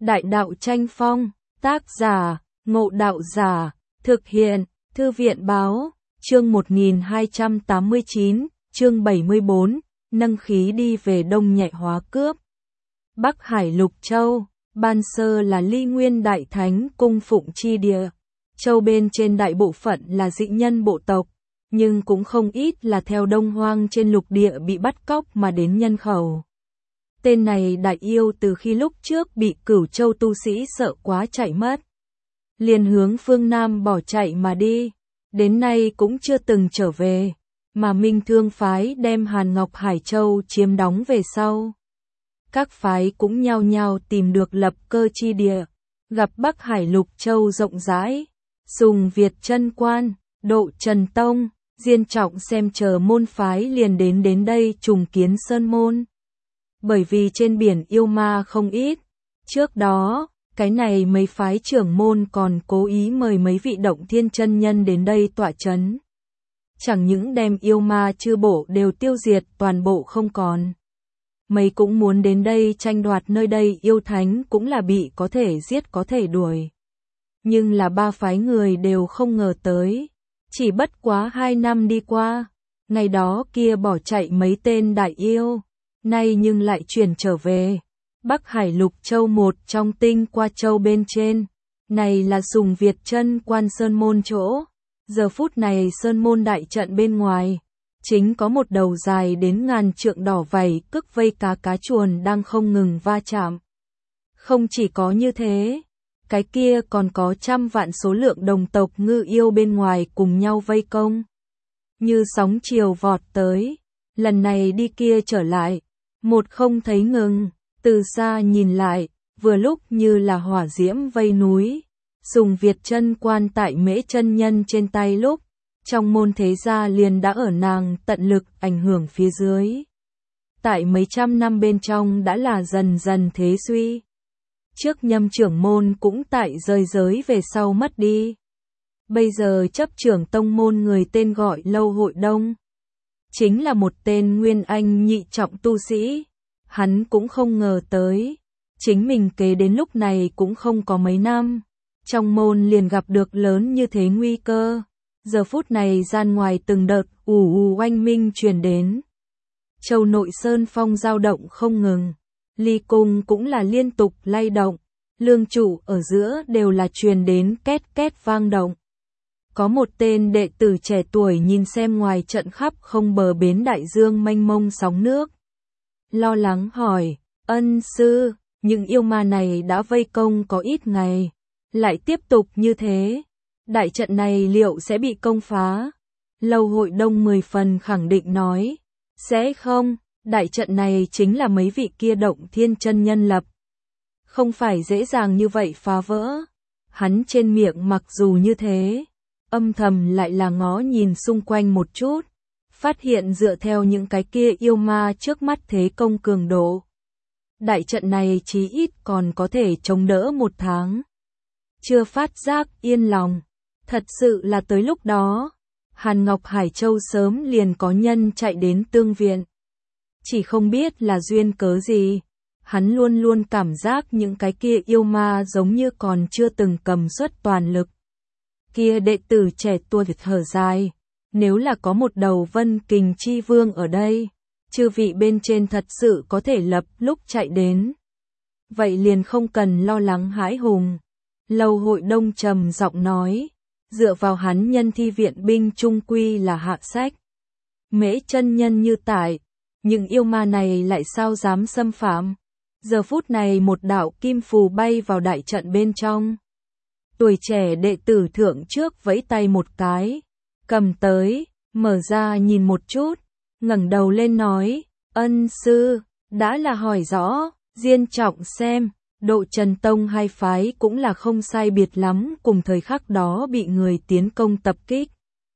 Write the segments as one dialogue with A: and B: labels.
A: Đại đạo tranh phong, tác giả, Ngộ Đạo Giả, thực hiện, Thư viện báo, chương 1289, chương 74, nâng khí đi về Đông nhẹ hóa cướp. Bắc Hải Lục Châu, ban sơ là Ly Nguyên Đại Thánh cung phụng chi địa. Châu bên trên đại bộ phận là dị nhân bộ tộc, nhưng cũng không ít là theo Đông Hoang trên lục địa bị bắt cóc mà đến nhân khẩu. Tên này đại yêu từ khi lúc trước bị Cửu Châu tu sĩ sợ quá chạy mất, liền hướng phương Nam bỏ chạy mà đi, đến nay cũng chưa từng trở về, mà Minh Thương phái đem Hàn Ngọc Hải Châu chiếm đóng về sau. Các phái cũng nhao nhao tìm được lập cơ chi địa, gặp Bắc Hải Lục Châu rộng rãi, Sùng Việt Chân Quan, Độ Trần Tông, Diên Trọng xem chờ môn phái liền đến đây trùng kiến sơn môn. Bởi vì trên biển yêu ma không ít, trước đó, cái này mấy phái trưởng môn còn cố ý mời mấy vị động thiên chân nhân đến đây tọa chấn. Chẳng những đem yêu ma chư bộ đều tiêu diệt toàn bộ không còn. Mấy cũng muốn đến đây tranh đoạt nơi đây yêu thánh cũng là bị có thể giết có thể đuổi. Nhưng là ba phái người đều không ngờ tới. Chỉ bất quá 2 năm đi qua, ngày đó kia bỏ chạy mấy tên đại yêu, nay nhưng lại chuyển trở về. Bắc Hải Lục Châu một trong tinh qua châu bên trên, này là Sùng Việt Chân Quan sơn môn chỗ. Giờ phút này sơn môn đại trận bên ngoài, chính có một đầu dài đến ngàn trượng đỏ vảy cức vây cá chuồn đang không ngừng va chạm. Không chỉ có như thế, cái kia còn có trăm vạn số lượng đồng tộc ngư yêu bên ngoài cùng nhau vây công. Như sóng chiều vọt tới, lần này đi kia trở lại, một không thấy ngừng, từ xa nhìn lại, vừa lúc như là hỏa diễm vây núi. Sùng Việt Chân Quan tại Mễ chân nhân trên tay lúc, trong môn thế gia liền đã ở nàng tận lực ảnh hưởng phía dưới. Tại mấy trăm năm bên trong đã là dần dần thế suy. Trước nhâm trưởng môn cũng tại rời giới về sau mất đi. Bây giờ chấp trưởng tông môn người tên gọi Lâu Hội Đông. Chính là một tên nguyên anh nhị trọng tu sĩ. Hắn cũng không ngờ tới. Chính mình kế đến lúc này cũng không có mấy năm. Trong môn liền gặp được lớn như thế nguy cơ. Giờ phút này gian ngoài từng đợt oanh minh truyền đến. Châu nội sơn phong dao động không ngừng. Ly cung cũng là liên tục lay động. Lương trụ ở giữa đều là truyền đến két két vang động. Có một tên đệ tử trẻ tuổi nhìn xem ngoài trận khắp không bờ bến đại dương mênh mông sóng nước. Lo lắng hỏi, ân sư, những yêu ma này đã vây công có ít ngày. Lại tiếp tục như thế, đại trận này liệu sẽ bị công phá? Lâu Hội Đông 10 phần khẳng định nói, sẽ không, đại trận này chính là mấy vị kia động thiên chân nhân lập. Không phải dễ dàng như vậy phá vỡ. Hắn trên miệng mặc dù như thế, âm thầm lại là ngó nhìn xung quanh một chút, phát hiện dựa theo những cái kia yêu ma trước mắt thế công cường độ. Đại trận này chí ít còn có thể chống đỡ 1 tháng. Chưa phát giác yên lòng, thật sự là tới lúc đó, Hàn Ngọc Hải Châu sớm liền có nhân chạy đến tương viện. Chỉ không biết là duyên cớ gì, hắn luôn luôn cảm giác những cái kia yêu ma giống như còn chưa từng cầm suất toàn lực. Kia đệ tử trẻ tuổi thở dài, nếu là có một đầu Vân Kình Chi Vương ở đây, chư vị bên trên thật sự có thể lập lúc chạy đến. Vậy liền không cần lo lắng hãi hùng. Lâu Hội Đông trầm giọng nói, dựa vào hắn nhân thi viện binh trung quy là hạ sách. Mễ chân nhân như tại, những yêu ma này lại sao dám xâm phạm. Giờ phút này một đạo kim phù bay vào đại trận bên trong. Tuổi trẻ đệ tử thượng trước vẫy tay một cái, cầm tới, mở ra nhìn một chút, ngẩng đầu lên nói, ân sư, đã là hỏi rõ, Diên Trọng xem. Độ Trần Tông hai phái cũng là không sai biệt lắm cùng thời khắc đó bị người tiến công tập kích.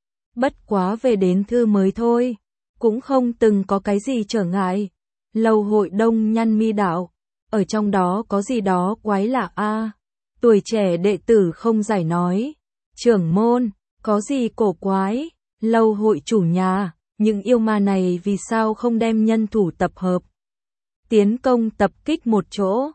A: Bất quá về đến thư mới thôi, cũng không từng có cái gì trở ngại. Lâu Hội Đông nhăn mi đạo, ở trong đó có gì đó quái lạ a. Tuổi trẻ đệ tử không giải nói, trưởng môn, có gì cổ quái, Lâu Hội chủ nhà, những yêu ma này vì sao không đem nhân thủ tập hợp, tiến công tập kích một chỗ.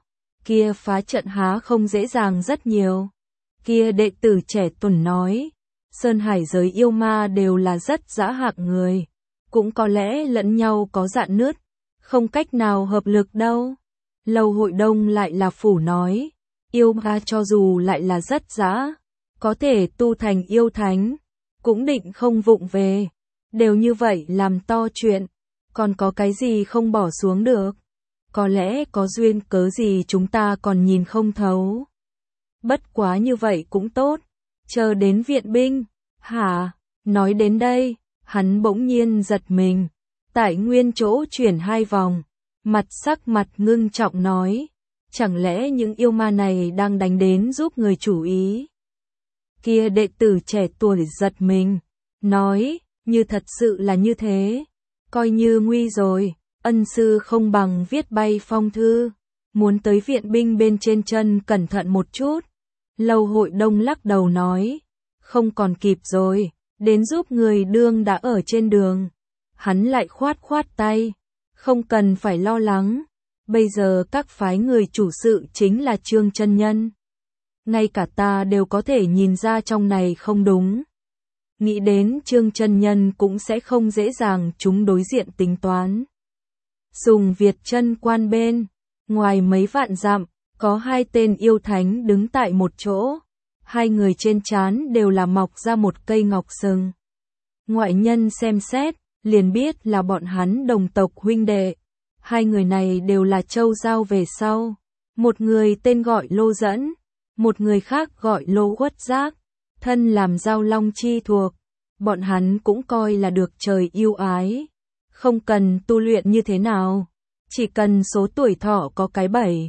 A: kia phá trận há không dễ dàng rất nhiều. Kia đệ tử trẻ tuổi nói, Sơn Hải giới yêu ma đều là rất dã hạng người, cũng có lẽ lẫn nhau có rạn nứt, không cách nào hợp lực đâu. Lâu Hội Đông lại là phủ nói, yêu ma cho dù lại là rất dã, có thể tu thành yêu thánh, cũng định không vụng về, đều như vậy làm to chuyện, còn có cái gì không bỏ xuống được, có lẽ có duyên cớ gì chúng ta còn nhìn không thấu. Bất quá như vậy cũng tốt, chờ đến viện binh, hả, nói đến đây, hắn bỗng nhiên giật mình, tại nguyên chỗ chuyển 2 vòng, sắc mặt ngưng trọng nói, chẳng lẽ những yêu ma này đang đánh đến giúp người chủ ý. Kia đệ tử trẻ tuổi giật mình, nói, như thật sự là như thế, coi như nguy rồi, ân sư không bằng viết bay phong thư, muốn tới viện binh bên trên chân cẩn thận một chút. Lâu Hội Đông lắc đầu nói, không còn kịp rồi, đến giúp người đương đã ở trên đường. Hắn lại khoát tay, không cần phải lo lắng, bây giờ các phái người chủ sự chính là Trương chân nhân. Ngay cả ta đều có thể nhìn ra trong này không đúng. Nghĩ đến Trương chân nhân cũng sẽ không dễ dàng chúng đối diện tính toán. Sùng Việt chân quan bên, ngoài mấy vạn dặm, có 2 tên yêu thánh đứng tại một chỗ, 2 người trên trán đều là mọc ra một cây ngọc sừng. Ngoại nhân xem xét, liền biết là bọn hắn đồng tộc huynh đệ. 2 người này đều là châu giao về sau, một người tên gọi Lô Dẫn, một người khác gọi Lô Uất Giác, thân làm giao long chi thuộc, bọn hắn cũng coi là được trời yêu ái, không cần tu luyện như thế nào, chỉ cần số tuổi thọ có cái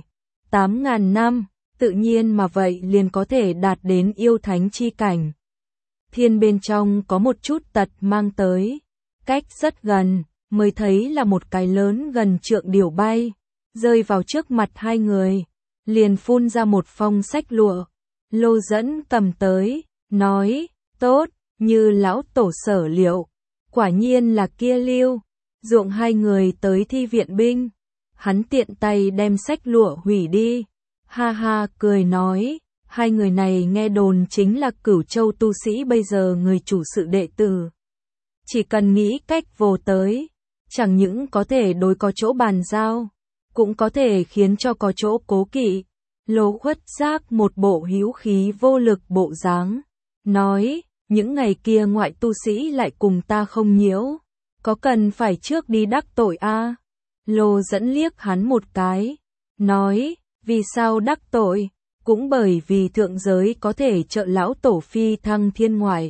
A: 7-8 ngàn năm, tự nhiên mà vậy liền có thể đạt đến yêu thánh chi cảnh. Thiên bên trong có một chút tật mang tới, cách rất gần, mới thấy là một cái lớn gần trượng điểu bay, rơi vào trước mặt 2 người, liền phun ra một phong sách lụa. Lô Dẫn cầm tới, nói, tốt, như lão tổ sở liệu, quả nhiên là kia lưu, ruộng 2 người tới thi viện binh. Hắn tiện tay đem sách lụa hủy đi, ha ha cười nói, 2 người này nghe đồn chính là Cửu Châu tu sĩ bây giờ người chủ sự đệ tử. Chỉ cần nghĩ cách vô tới, chẳng những có thể đối có chỗ bàn giao, cũng có thể khiến cho có chỗ cố kỵ. Lô Uất Giác một bộ hữu khí vô lực bộ dáng, nói, những ngày kia ngoại tu sĩ lại cùng ta không nhiễu, có cần phải trước đi đắc tội a? Lô Dẫn liếc hắn một cái, nói, vì sao đắc tội, cũng bởi vì thượng giới có thể trợ lão tổ phi thăng thiên ngoại,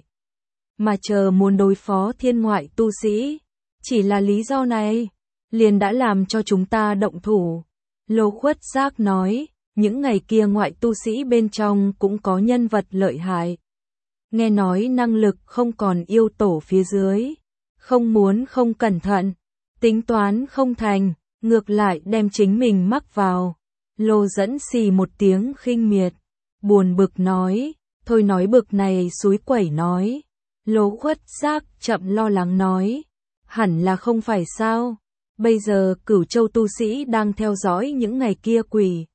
A: mà chờ muốn đối phó thiên ngoại tu sĩ, chỉ là lý do này, liền đã làm cho chúng ta động thủ. Lô Uất Giác nói, những ngày kia ngoại tu sĩ bên trong cũng có nhân vật lợi hại. Nghe nói năng lực không còn yêu tổ phía dưới, không muốn không cẩn thận, tính toán không thành, ngược lại đem chính mình mắc vào. Lô Dẫn xì một tiếng khinh miệt, buồn bực nói, thôi nói bực này xúi quẩy nói. Lô Uất Giác chậm lo lắng nói, hẳn là không phải sao, bây giờ Cửu Châu tu sĩ đang theo dõi những ngày kia quỷ.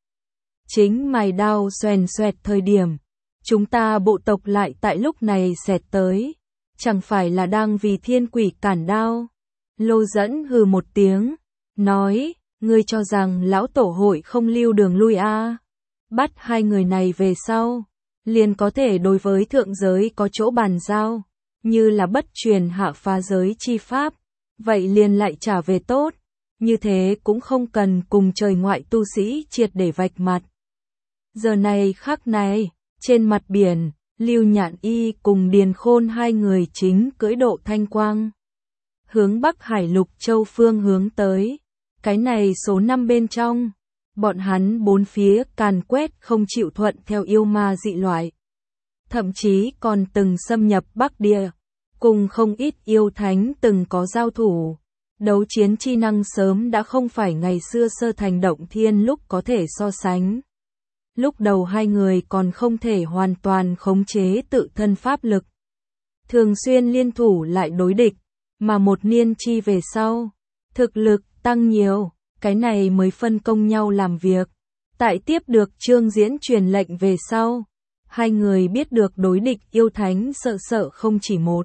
A: Chính mài đao xoèn xoẹt thời điểm, chúng ta bộ tộc lại tại lúc này xẹt tới, chẳng phải là đang vì thiên quỷ cản đao. Lô Dẫn hừ một tiếng, nói, ngươi cho rằng lão tổ hội không lưu đường lui a? Bắt 2 người này về sau, liền có thể đối với thượng giới có chỗ bàn giao, như là bất truyền hạ phá giới chi pháp, vậy liền lại trả về tốt, như thế cũng không cần cùng trời ngoại tu sĩ triệt để vạch mặt. Giờ này khắc này, trên mặt biển, Lưu Nhạn Y cùng Điền Khôn 2 người chính cưỡi độ thanh quang, hướng Bắc Hải Lục Châu phương hướng tới. Cái này số 5 bên trong, bọn hắn 4 phía càn quét không chịu thuận theo yêu ma dị loại. Thậm chí còn từng xâm nhập Bắc Địa, cùng không ít yêu thánh từng có giao thủ. Đấu chiến chi năng sớm đã không phải ngày xưa Sơ Thành Động Thiên lúc có thể so sánh. Lúc đầu 2 người còn không thể hoàn toàn khống chế tự thân pháp lực, thường xuyên liên thủ lại đối địch, mà một niên chi về sau, thực lực tăng nhiều, cái này mới phân công nhau làm việc. Tại tiếp được Trương Diễn truyền lệnh về sau, hai người biết được đối địch yêu thánh sợ không chỉ một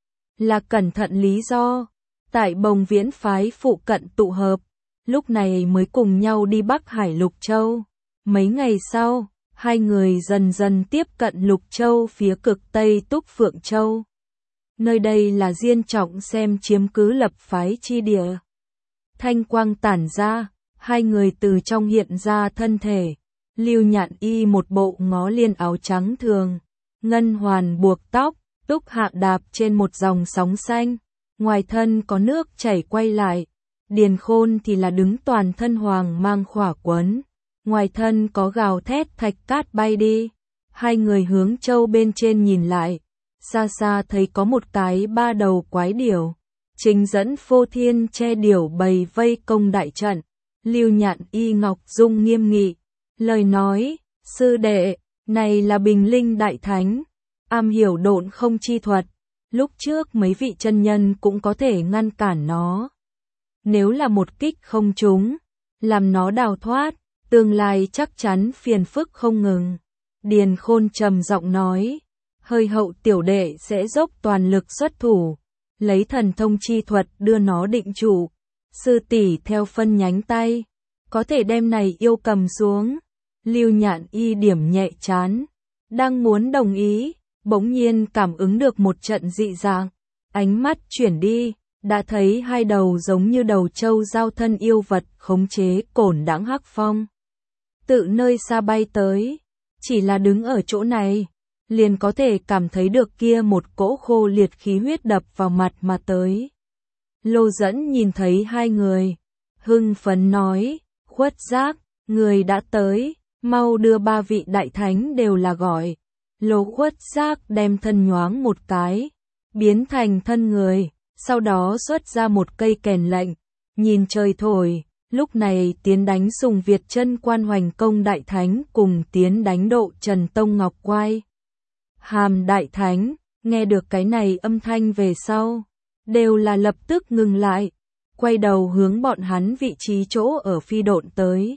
A: là cẩn thận lý do. Tại Bồng Viễn phái phụ cận tụ hợp, lúc này mới cùng nhau đi Bắc Hải Lục Châu. Mấy ngày sau, hai người dần dần tiếp cận Lục Châu phía cực Tây Túc Phượng Châu. Nơi đây là Diên Trọng xem chiếm cứ lập phái chi địa. Thanh quang tản ra, hai người từ trong hiện ra thân thể. Lưu Nhạn Y một bộ ngó liên áo trắng thường, ngân hoàn buộc tóc, Túc Hạ đạp trên một dòng sóng xanh, ngoài thân có nước chảy quay lại. Điền Khôn thì là đứng toàn thân hoàng mang khỏa quấn, ngoài thân có gào thét thạch cát bay đi. Hai người hướng châu bên trên nhìn lại, xa xa thấy có một cái ba đầu quái điểu, chính dẫn Phô Thiên che điểu bầy vây công đại trận. Lưu Nhạn Y ngọc dung nghiêm nghị, lời nói, sư đệ, này là Bình Linh Đại Thánh, am hiểu độn không chi thuật, lúc trước mấy vị chân nhân cũng có thể ngăn cản nó. Nếu là một kích không trúng, làm nó đào thoát, tương lai chắc chắn phiền phức không ngừng. Điền Khôn trầm giọng nói, hơi hậu tiểu đệ sẽ dốc toàn lực xuất thủ, lấy thần thông chi thuật đưa nó định trụ. Sư tỷ theo phân nhánh tay, có thể đem này yêu cầm xuống. Lưu Nhạn Y điểm nhẹ chán, đang muốn đồng ý, bỗng nhiên cảm ứng được một trận dị dạng, ánh mắt chuyển đi, đã thấy hai đầu giống như đầu trâu giao thân yêu vật khống chế cổn đãng hắc phong. Tự nơi xa bay tới, chỉ là đứng ở chỗ này, liền có thể cảm thấy được kia một cỗ khô liệt khí huyết đập vào mặt mà tới. Lô Dẫn nhìn thấy hai người, hưng phấn nói, Khuất Giác, người đã tới, mau đưa ba vị đại thánh đều là gọi. Lô Khuất Giác đem thân nhoáng một cái, biến thành thân người, sau đó xuất ra một cây kèn lệnh, nhìn trời thổi, lúc này tiến đánh Sùng Việt Chân Quan Hoành Công Đại Thánh cùng tiến đánh Độ Trần Tông Ngọc Quai. Hàm Đại Thánh, nghe được cái này âm thanh về sau, đều là lập tức ngừng lại, quay đầu hướng bọn hắn vị trí chỗ ở phi độn tới.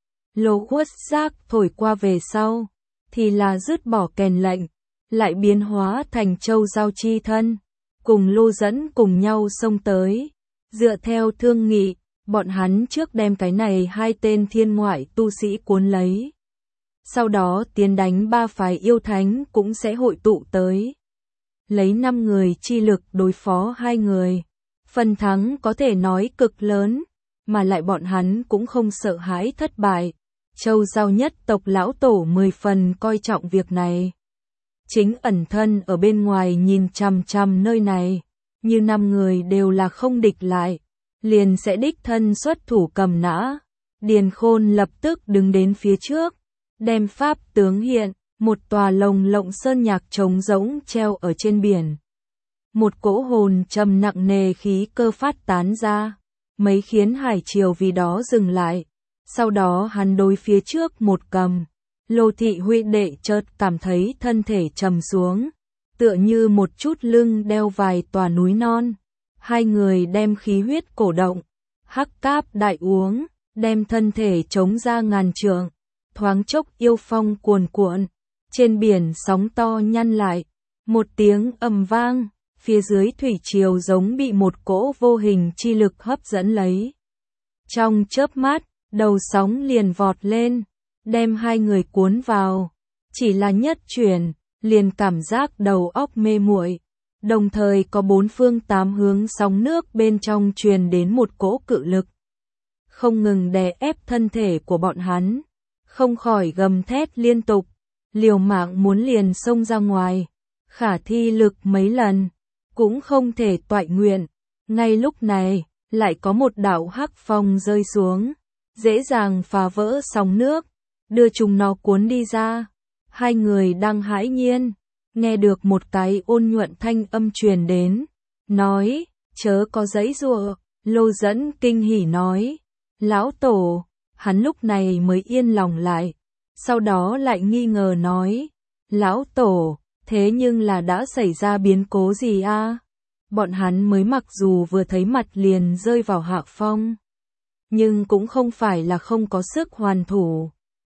A: Lô Khuất Giác thổi qua về sau, thì là dứt bỏ kèn lệnh, lại biến hóa thành châu giao chi thân, cùng Lô Dẫn cùng nhau xông tới. Dựa theo thương nghị, bọn hắn trước đem cái này hai tên thiên ngoại tu sĩ cuốn lấy. Sau đó tiến đánh ba phái yêu thánh cũng sẽ hội tụ tới. Lấy 5 người chi lực đối phó hai người. Phần thắng có thể nói cực lớn, mà lại bọn hắn cũng không sợ hãi thất bại. Châu Giao nhất tộc lão tổ 10 phần coi trọng việc này. Chính ẩn thân ở bên ngoài nhìn chằm chằm nơi này, như 5 người đều là không địch lại, liền sẽ đích thân xuất thủ cầm nã. Điền Khôn lập tức đứng đến phía trước, đem pháp tướng hiện, một tòa lồng lộng sơn nhạc trống rỗng treo ở trên biển. Một cỗ hồn trầm nặng nề khí cơ phát tán ra, mấy khiến hải triều vì đó dừng lại. Sau đó hắn đối phía trước một cầm, Lô thị huynh đệ chợt cảm thấy thân thể trầm xuống, tựa như một chút lưng đeo vài tòa núi non. Hai người đem khí huyết cổ động, hắc cáp đại uống, đem thân thể chống ra ngàn trượng, thoáng chốc yêu phong cuồn cuộn, trên biển sóng to nhăn lại, một tiếng ầm vang, phía dưới thủy triều giống bị một cỗ vô hình chi lực hấp dẫn lấy. Trong chớp mắt, đầu sóng liền vọt lên, đem hai người cuốn vào, chỉ là nhất chuyển, liền cảm giác đầu óc mê muội. Đồng thời có 4 phương 8 hướng sóng nước bên trong truyền đến một cỗ cự lực, không ngừng đè ép thân thể của bọn hắn, không khỏi gầm thét liên tục, liều mạng muốn liền xông ra ngoài, khả thi lực mấy lần, cũng không thể toại nguyện. Ngay lúc này, lại có một đạo hắc phong rơi xuống, dễ dàng phá vỡ sóng nước, đưa chúng nó cuốn đi ra. Hai người đang hãi nhiên, nghe được một cái ôn nhuận thanh âm truyền đến, nói, chớ có giãy giụa. Lô Dẫn kinh hỉ nói, lão tổ. Hắn lúc này mới yên lòng lại, sau đó lại nghi ngờ nói, lão tổ, thế nhưng là đã xảy ra biến cố gì a? Bọn hắn mới mặc dù vừa thấy mặt liền rơi vào hạ phong, nhưng cũng không phải là không có sức hoàn thủ,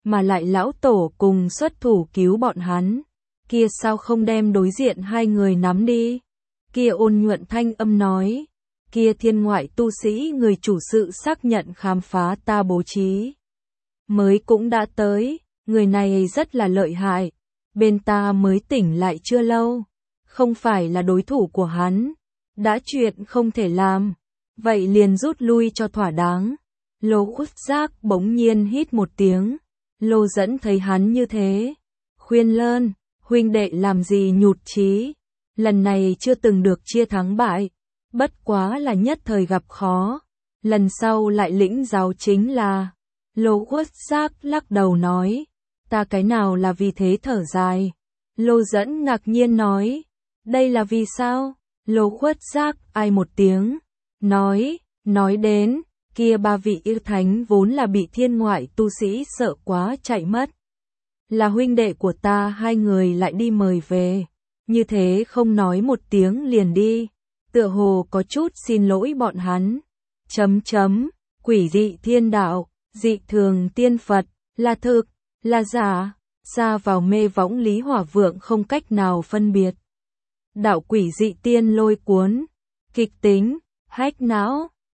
A: mà lại lão tổ cùng xuất thủ cứu bọn hắn. Kia sao không đem đối diện hai người nắm đi? Kia ôn nhuận thanh âm nói. Kia thiên ngoại tu sĩ người chủ sự xác nhận khám phá ta bố trí. Mới cũng đã tới, người này rất là lợi hại. Bên ta mới tỉnh lại chưa lâu. Không phải là đối thủ của hắn. Đã chuyện không thể làm. Vậy liền rút lui cho thỏa đáng. Lô Út Giác bỗng nhiên hít một tiếng. Lô Dẫn thấy hắn như thế. Khuyên lơn, huynh đệ làm gì nhụt chí. Lần này chưa từng được chia thắng bại. Bất quá là nhất thời gặp khó. Lần sau lại lĩnh giáo chính là. Lô Út Giác lắc đầu nói. Ta cái nào là vì thế thở dài. Lô Dẫn ngạc nhiên nói. Đây là vì sao? Lô Út Giác ai một tiếng. Nói đến, kia ba vị yêu thánh vốn là bị thiên ngoại tu sĩ sợ quá chạy mất. Là huynh đệ của ta, hai người lại đi mời về. Như thế không nói một tiếng liền đi. Tựa hồ có chút xin lỗi bọn hắn. Quỷ dị thiên đạo, dị thường tiên Phật, là thực, là giả, xa vào mê võng Lý Hỏa Vượng không cách nào phân biệt. Đạo quỷ dị tiên lôi cuốn, kịch tính, hách não.